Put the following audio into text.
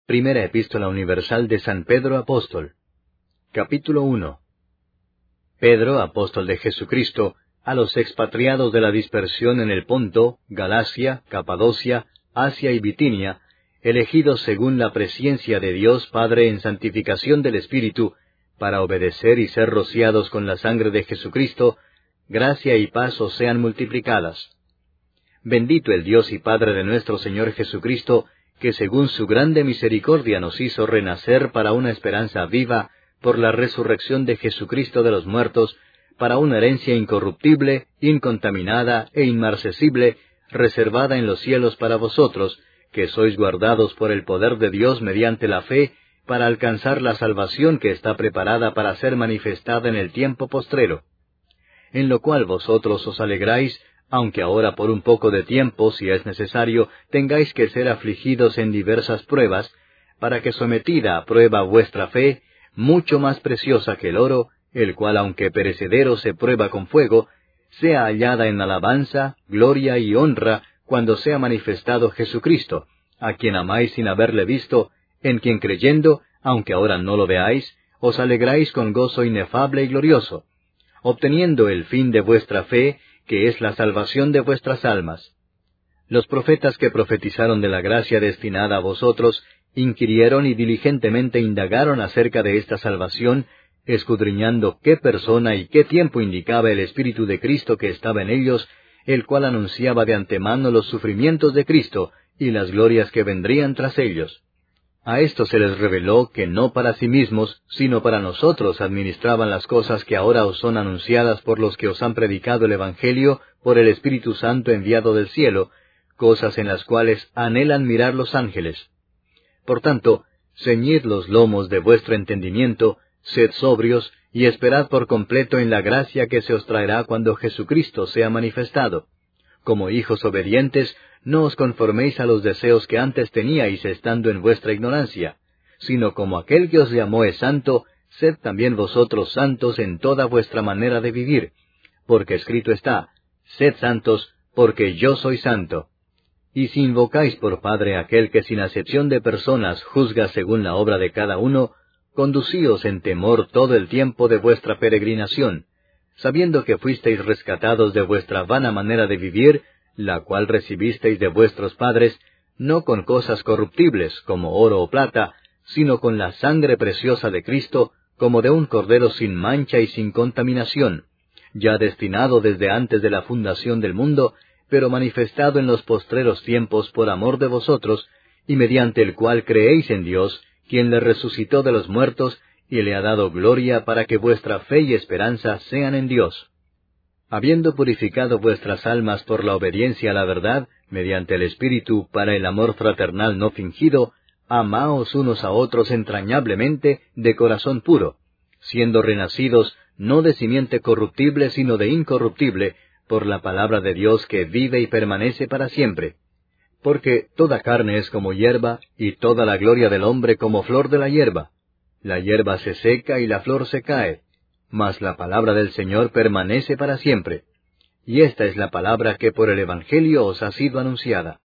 Primera Epístola Universal de San Pedro Apóstol. Capítulo 1. Pedro, apóstol de Jesucristo, a los expatriados de la dispersión en el Ponto, Galacia, Capadocia, Asia y Bitinia, elegidos según la presciencia de Dios Padre en santificación del Espíritu, para obedecer y ser rociados con la sangre de Jesucristo, gracia y paz os sean multiplicadas. Bendito el Dios y Padre de nuestro Señor Jesucristo, que según su grande misericordia nos hizo renacer para una esperanza viva, por la resurrección de Jesucristo de los muertos, para una herencia incorruptible, incontaminada e inmarcesible, reservada en los cielos para vosotros, que sois guardados por el poder de Dios mediante la fe, para alcanzar la salvación que está preparada para ser manifestada en el tiempo postrero. En lo cual vosotros os alegráis, aunque ahora por un poco de tiempo, si es necesario, tengáis que ser afligidos en diversas pruebas, para que sometida a prueba vuestra fe, mucho más preciosa que el oro, el cual aunque perecedero se prueba con fuego, sea hallada en alabanza, gloria y honra, cuando sea manifestado Jesucristo, a quien amáis sin haberle visto, en quien creyendo, aunque ahora no lo veáis, os alegráis con gozo inefable y glorioso, obteniendo el fin de vuestra fe, que es la salvación de vuestras almas. Los profetas que profetizaron de la gracia destinada a vosotros, inquirieron y diligentemente indagaron acerca de esta salvación, escudriñando qué persona y qué tiempo indicaba el Espíritu de Cristo que estaba en ellos, el cual anunciaba de antemano los sufrimientos de Cristo y las glorias que vendrían tras ellos. A esto se les reveló que no para sí mismos, sino para nosotros administraban las cosas que ahora os son anunciadas por los que os han predicado el Evangelio por el Espíritu Santo enviado del cielo, cosas en las cuales anhelan mirar los ángeles. Por tanto, ceñid los lomos de vuestro entendimiento, sed sobrios, y esperad por completo en la gracia que se os traerá cuando Jesucristo sea manifestado. Como hijos obedientes, no os conforméis a los deseos que antes teníais estando en vuestra ignorancia, sino como aquel que os llamó es santo, sed también vosotros santos en toda vuestra manera de vivir, porque escrito está, sed santos, porque yo soy santo. Y si invocáis por Padre aquel que sin acepción de personas juzga según la obra de cada uno, conducíos en temor todo el tiempo de vuestra peregrinación, sabiendo que fuisteis rescatados de vuestra vana manera de vivir, la cual recibisteis de vuestros padres, no con cosas corruptibles, como oro o plata, sino con la sangre preciosa de Cristo, como de un cordero sin mancha y sin contaminación, ya destinado desde antes de la fundación del mundo, pero manifestado en los postreros tiempos por amor de vosotros, y mediante el cual creéis en Dios, quien le resucitó de los muertos, y le ha dado gloria para que vuestra fe y esperanza sean en Dios. Habiendo purificado vuestras almas por la obediencia a la verdad, mediante el Espíritu para el amor fraternal no fingido, amaos unos a otros entrañablemente de corazón puro, siendo renacidos no de simiente corruptible sino de incorruptible, por la palabra de Dios que vive y permanece para siempre. Porque toda carne es como hierba, y toda la gloria del hombre como flor de la hierba. La hierba se seca y la flor se cae, mas la palabra del Señor permanece para siempre. Y esta es la palabra que por el Evangelio os ha sido anunciada.